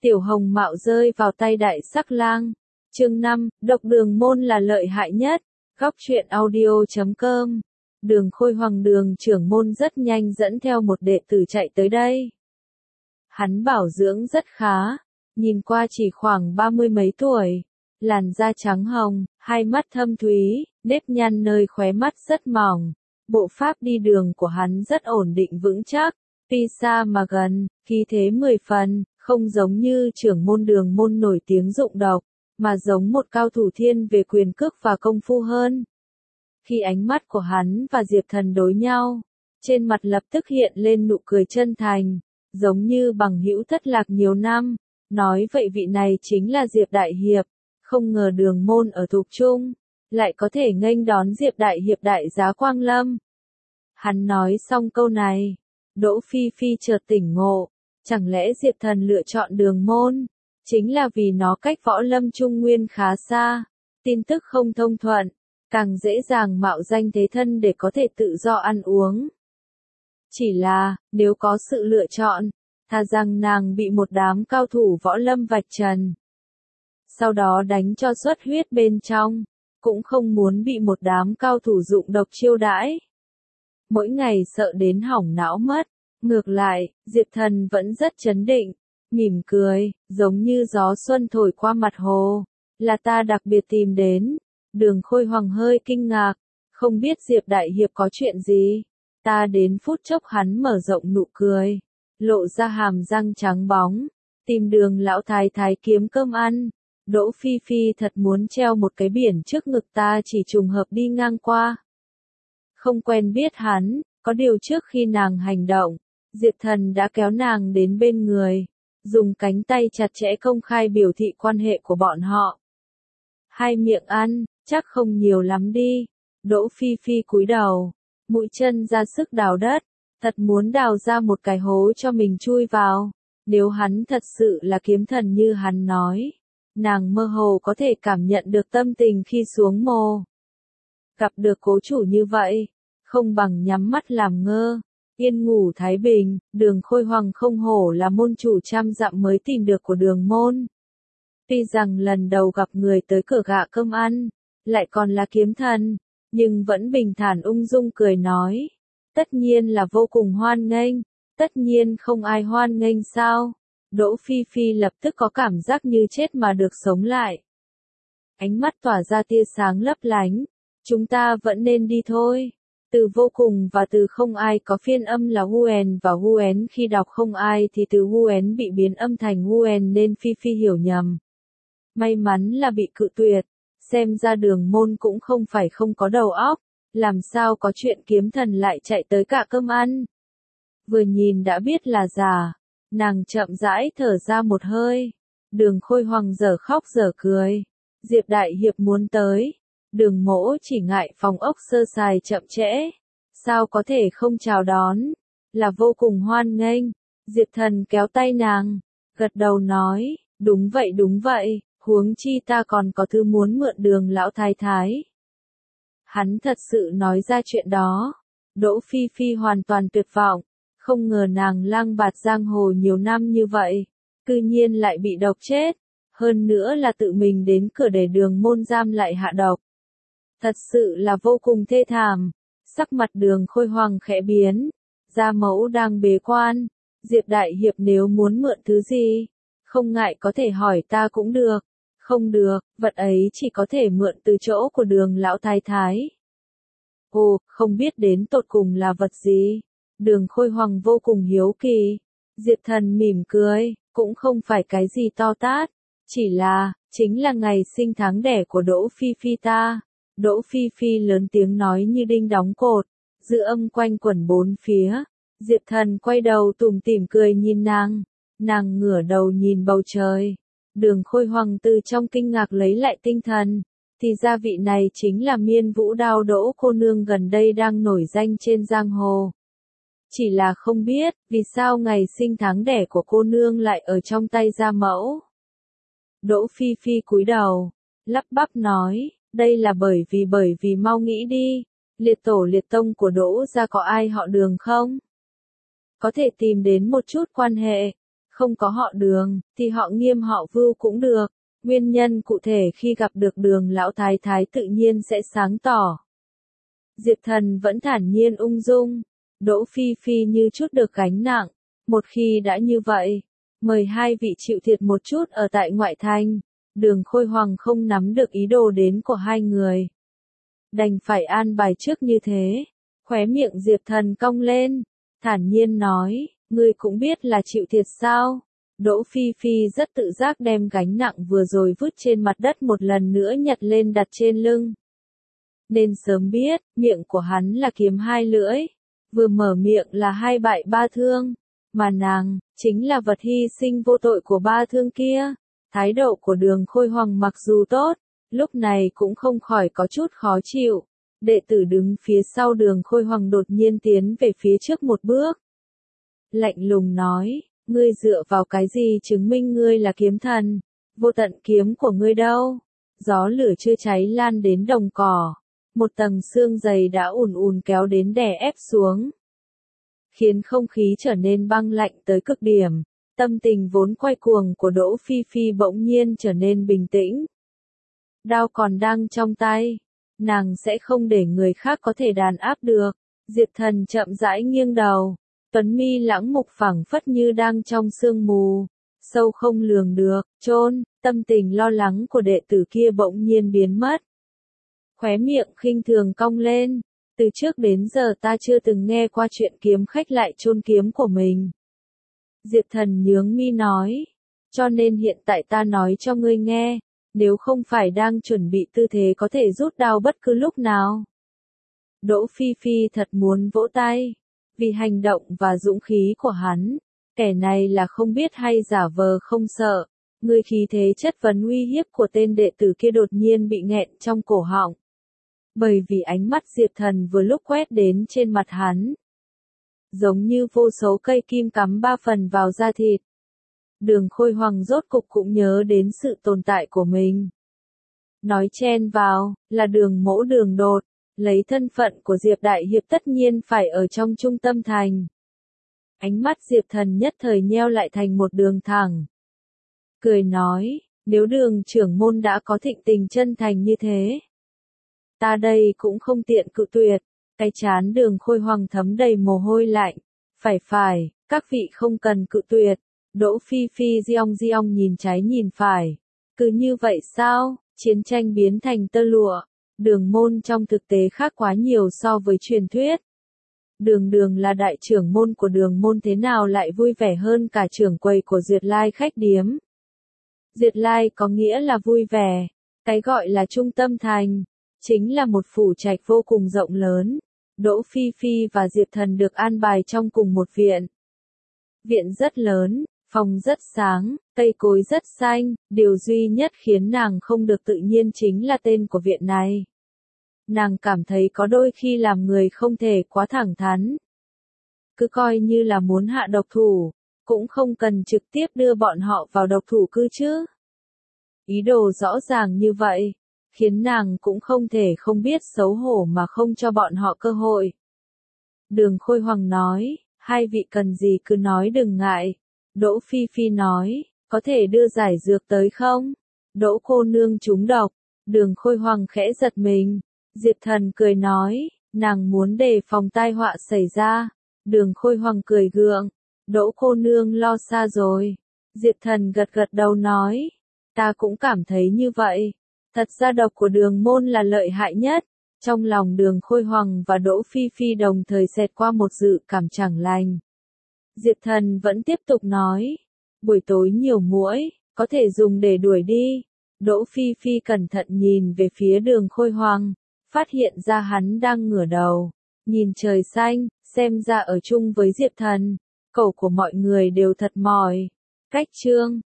Tiểu Hồng Mạo rơi vào tay Đại Sắc Lang. Chương 5, độc đường môn là lợi hại nhất. Góc truyện audio.com. Đường Khôi Hoàng đường trưởng môn rất nhanh dẫn theo một đệ tử chạy tới đây. Hắn bảo dưỡng rất khá, nhìn qua chỉ khoảng 30 mấy tuổi, làn da trắng hồng, hai mắt thâm thúy, nếp nhăn nơi khóe mắt rất mỏng. Bộ pháp đi đường của hắn rất ổn định vững chắc, tuy xa mà gần, khí thế 10 phần, không giống như trưởng môn đường môn nổi tiếng dụng độc, mà giống một cao thủ thiên về quyền cước và công phu hơn. Khi ánh mắt của hắn và Diệp Thần đối nhau, trên mặt lập tức hiện lên nụ cười chân thành, giống như bằng hữu thất lạc nhiều năm, nói vậy vị này chính là Diệp Đại Hiệp, không ngờ đường môn ở Thục Trung, lại có thể nghênh đón Diệp Đại Hiệp đại giá quang lâm. Hắn nói xong câu này, Đỗ Phi Phi chợt tỉnh ngộ, chẳng lẽ Diệp Thần lựa chọn đường môn, chính là vì nó cách võ lâm trung nguyên khá xa, tin tức không thông thuận, càng dễ dàng mạo danh thế thân để có thể tự do ăn uống. Chỉ là, nếu có sự lựa chọn, thà rằng nàng bị một đám cao thủ võ lâm vạch trần, sau đó đánh cho xuất huyết bên trong, cũng không muốn bị một đám cao thủ dụng độc chiêu đãi. Mỗi ngày sợ đến hỏng não mất, ngược lại, Diệp Thần vẫn rất trấn định, mỉm cười, giống như gió xuân thổi qua mặt hồ, là ta đặc biệt tìm đến. Đường Khôi Hoàng hơi kinh ngạc, không biết Diệp Đại Hiệp có chuyện gì. Ta đến phút chốc hắn mở rộng nụ cười, lộ ra hàm răng trắng bóng, tìm đường lão thái thái kiếm cơm ăn. Đỗ Phi Phi thật muốn treo một cái biển trước ngực ta chỉ trùng hợp đi ngang qua. Không quen biết hắn, có điều trước khi nàng hành động, Diệp Thần đã kéo nàng đến bên người, dùng cánh tay chặt chẽ công khai biểu thị quan hệ của bọn họ. Hai miệng ăn, chắc không nhiều lắm đi. Đỗ Phi Phi cúi đầu, mũi chân ra sức đào đất, thật muốn đào ra một cái hố cho mình chui vào. Nếu hắn thật sự là kiếm thần như hắn nói, nàng mơ hồ có thể cảm nhận được tâm tình khi xuống mồ. Gặp được cố chủ như vậy, không bằng nhắm mắt làm ngơ, yên ngủ thái bình. Đường Khôi Hoàng không hổ là môn chủ trăm dặm mới tìm được của đường môn. Tuy rằng lần đầu gặp người tới cửa gạ cơm ăn, lại còn là kiếm thần, nhưng vẫn bình thản ung dung cười nói. Tất nhiên là vô cùng hoan nghênh, tất nhiên không ai hoan nghênh sao. Đỗ Phi Phi lập tức có cảm giác như chết mà được sống lại. Ánh mắt tỏa ra tia sáng lấp lánh, chúng ta vẫn nên đi thôi. Từ vô cùng và từ không ai có phiên âm là Huen và Huen, khi đọc không ai thì từ Huen bị biến âm thành Huen nên Phi Phi hiểu nhầm. May mắn là bị cự tuyệt, xem ra đường môn cũng không phải không có đầu óc, làm sao có chuyện kiếm thần lại chạy tới cả cơm ăn. Vừa nhìn đã biết là giả, nàng chậm rãi thở ra một hơi. Đường Khôi Hoàng dở khóc dở cười, Diệp Đại Hiệp muốn tới, đường mỗ chỉ ngại phòng ốc sơ sài chậm trễ, sao có thể không chào đón, là vô cùng hoan nghênh. Diệp Thần kéo tay nàng, gật đầu nói, đúng vậy, huống chi ta còn có thứ muốn mượn đường lão thái thái. Hắn thật sự nói ra chuyện đó, Đỗ Phi Phi hoàn toàn tuyệt vọng, không ngờ nàng lang bạt giang hồ nhiều năm như vậy, cư nhiên lại bị độc chết, hơn nữa là tự mình đến cửa để đường môn giam lại hạ độc. Thật sự là vô cùng thê thảm. Sắc mặt đường Khôi Hoàng khẽ biến, gia mẫu đang bế quan, Diệp Đại Hiệp nếu muốn mượn thứ gì, không ngại có thể hỏi ta cũng được. Không được, vật ấy chỉ có thể mượn từ chỗ của đường lão thái thái. Ồ, không biết đến tột cùng là vật gì. Đường Khôi Hoàng vô cùng hiếu kỳ. Diệp Thần mỉm cười, cũng không phải cái gì to tát, chỉ là, chính là ngày sinh tháng đẻ của Đỗ Phi Phi ta. Đỗ Phi Phi lớn tiếng nói như đinh đóng cột, dư âm quanh quẩn bốn phía. Diệp Thần quay đầu tủm tỉm cười nhìn nàng ngửa đầu nhìn bầu trời. Đường Khôi Hoàng từ trong kinh ngạc lấy lại tinh thần, thì ra vị này chính là Miên Vũ Đao Đỗ cô nương gần đây đang nổi danh trên giang hồ. Chỉ là không biết, vì sao ngày sinh tháng đẻ của cô nương lại ở trong tay gia mẫu. Đỗ Phi Phi cúi đầu, lắp bắp nói, đây là bởi vì mau nghĩ đi, liệt tổ liệt tông của Đỗ gia có ai họ Đường không? Có thể tìm đến một chút quan hệ, Không có họ Đường, thì họ Nghiêm họ Vưu cũng được. Nguyên nhân cụ thể khi gặp được Đường lão thái thái tự nhiên sẽ sáng tỏ. Diệp Thần vẫn thản nhiên ung dung. Đỗ Phi Phi như chút được gánh nặng. Một khi đã như vậy, mời hai vị chịu thiệt một chút ở tại ngoại thành. Đường Khôi Hoàng không nắm được ý đồ đến của hai người. Đành phải an bài trước như thế. Khóe miệng Diệp Thần cong lên. Thản nhiên nói, ngươi cũng biết là chịu thiệt sao? Đỗ Phi Phi rất tự giác đem gánh nặng vừa rồi vứt trên mặt đất một lần nữa nhặt lên đặt trên lưng. Nên sớm biết, miệng của hắn là kiếm hai lưỡi. Vừa mở miệng là hai bại ba thương. Mà nàng, chính là vật hy sinh vô tội của ba thương kia. Thái độ của Đường Khôi Hoàng mặc dù tốt, lúc này cũng không khỏi có chút khó chịu. Đệ tử đứng phía sau Đường Khôi Hoàng đột nhiên tiến về phía trước một bước. Lạnh lùng nói, ngươi dựa vào cái gì chứng minh ngươi là kiếm thần? Vô tận kiếm của ngươi đâu? Gió lửa chưa cháy lan đến đồng cỏ. Một tầng sương dày đã ùn ùn kéo đến đè ép xuống. Khiến không khí trở nên băng lạnh tới cực điểm. Tâm tình vốn quay cuồng của Đỗ Phi Phi bỗng nhiên trở nên bình tĩnh. Đao còn đang trong tay. Nàng sẽ không để người khác có thể đàn áp được. Diệp Thần chậm rãi nghiêng đầu. Tuấn mi lãng mục phẳng phất như đang trong sương mù. Sâu không lường được, chôn, tâm tình lo lắng của đệ tử kia bỗng nhiên biến mất. Khóe miệng khinh thường cong lên. Từ trước đến giờ ta chưa từng nghe qua chuyện kiếm khách lại chôn kiếm của mình. Diệp Thần nhướng mi nói. Cho nên hiện tại ta nói cho ngươi nghe. Nếu không phải đang chuẩn bị tư thế có thể rút đao bất cứ lúc nào. Đỗ Phi Phi thật muốn vỗ tay. Vì hành động và dũng khí của hắn. Kẻ này là không biết hay giả vờ không sợ. Người khí thế chất vấn uy hiếp của tên đệ tử kia đột nhiên bị nghẹn trong cổ họng. Bởi vì ánh mắt Diệp Thần vừa lúc quét đến trên mặt hắn. Giống như vô số cây kim cắm ba phần vào da thịt. Đường Khôi Hoàng rốt cục cũng nhớ đến sự tồn tại của mình. Nói chen vào, là Đường Mỗ Đường Đột, lấy thân phận của Diệp Đại Hiệp tất nhiên phải ở trong trung tâm thành. Ánh mắt Diệp Thần nhất thời nheo lại thành một đường thẳng. Cười nói, nếu Đường trưởng môn đã có thịnh tình chân thành như thế. Ta đây cũng không tiện cự tuyệt, cái trán Đường Khôi Hoàng thấm đầy mồ hôi lạnh. Phải, các vị không cần cự tuyệt. Đỗ Phi Phi giong nhìn trái nhìn phải. Cứ như vậy sao, chiến tranh biến thành tơ lụa. Đường môn trong thực tế khác quá nhiều so với truyền thuyết. Đường là đại trưởng môn của Đường môn thế nào lại vui vẻ hơn cả trưởng quầy của Duyệt Lai khách điếm. Duyệt Lai có nghĩa là vui vẻ. Cái gọi là trung tâm thành, chính là một phủ trạch vô cùng rộng lớn. Đỗ Phi Phi và Diệp Thần được an bài trong cùng một viện. Viện rất lớn, phòng rất sáng, cây cối rất xanh, điều duy nhất khiến nàng không được tự nhiên chính là tên của viện này. Nàng cảm thấy có đôi khi làm người không thể quá thẳng thắn. Cứ coi như là muốn hạ độc thủ, cũng không cần trực tiếp đưa bọn họ vào độc thủ cư chứ. Ý đồ rõ ràng như vậy, khiến nàng cũng không thể không biết xấu hổ mà không cho bọn họ cơ hội. Đường Khôi Hoàng nói, hai vị cần gì cứ nói đừng ngại. Đỗ Phi Phi nói, có thể đưa giải dược tới không? Đỗ cô nương trúng độc. Đường Khôi Hoàng khẽ giật mình. Diệp Thần cười nói, nàng muốn đề phòng tai họa xảy ra. Đường Khôi Hoàng cười gượng. Đỗ cô nương lo xa rồi. Diệp Thần gật gật đầu nói, ta cũng cảm thấy như vậy. Thật ra độc của Đường môn là lợi hại nhất. Trong lòng Đường Khôi Hoàng và Đỗ Phi Phi đồng thời xẹt qua một dự cảm chẳng lành. Diệp Thần vẫn tiếp tục nói, buổi tối nhiều muỗi, có thể dùng để đuổi đi. Đỗ Phi Phi cẩn thận nhìn về phía Đường Khôi Hoàng, phát hiện ra hắn đang ngửa đầu, nhìn trời xanh, xem ra ở chung với Diệp Thần, cổ của mọi người đều thật mỏi. Cách chương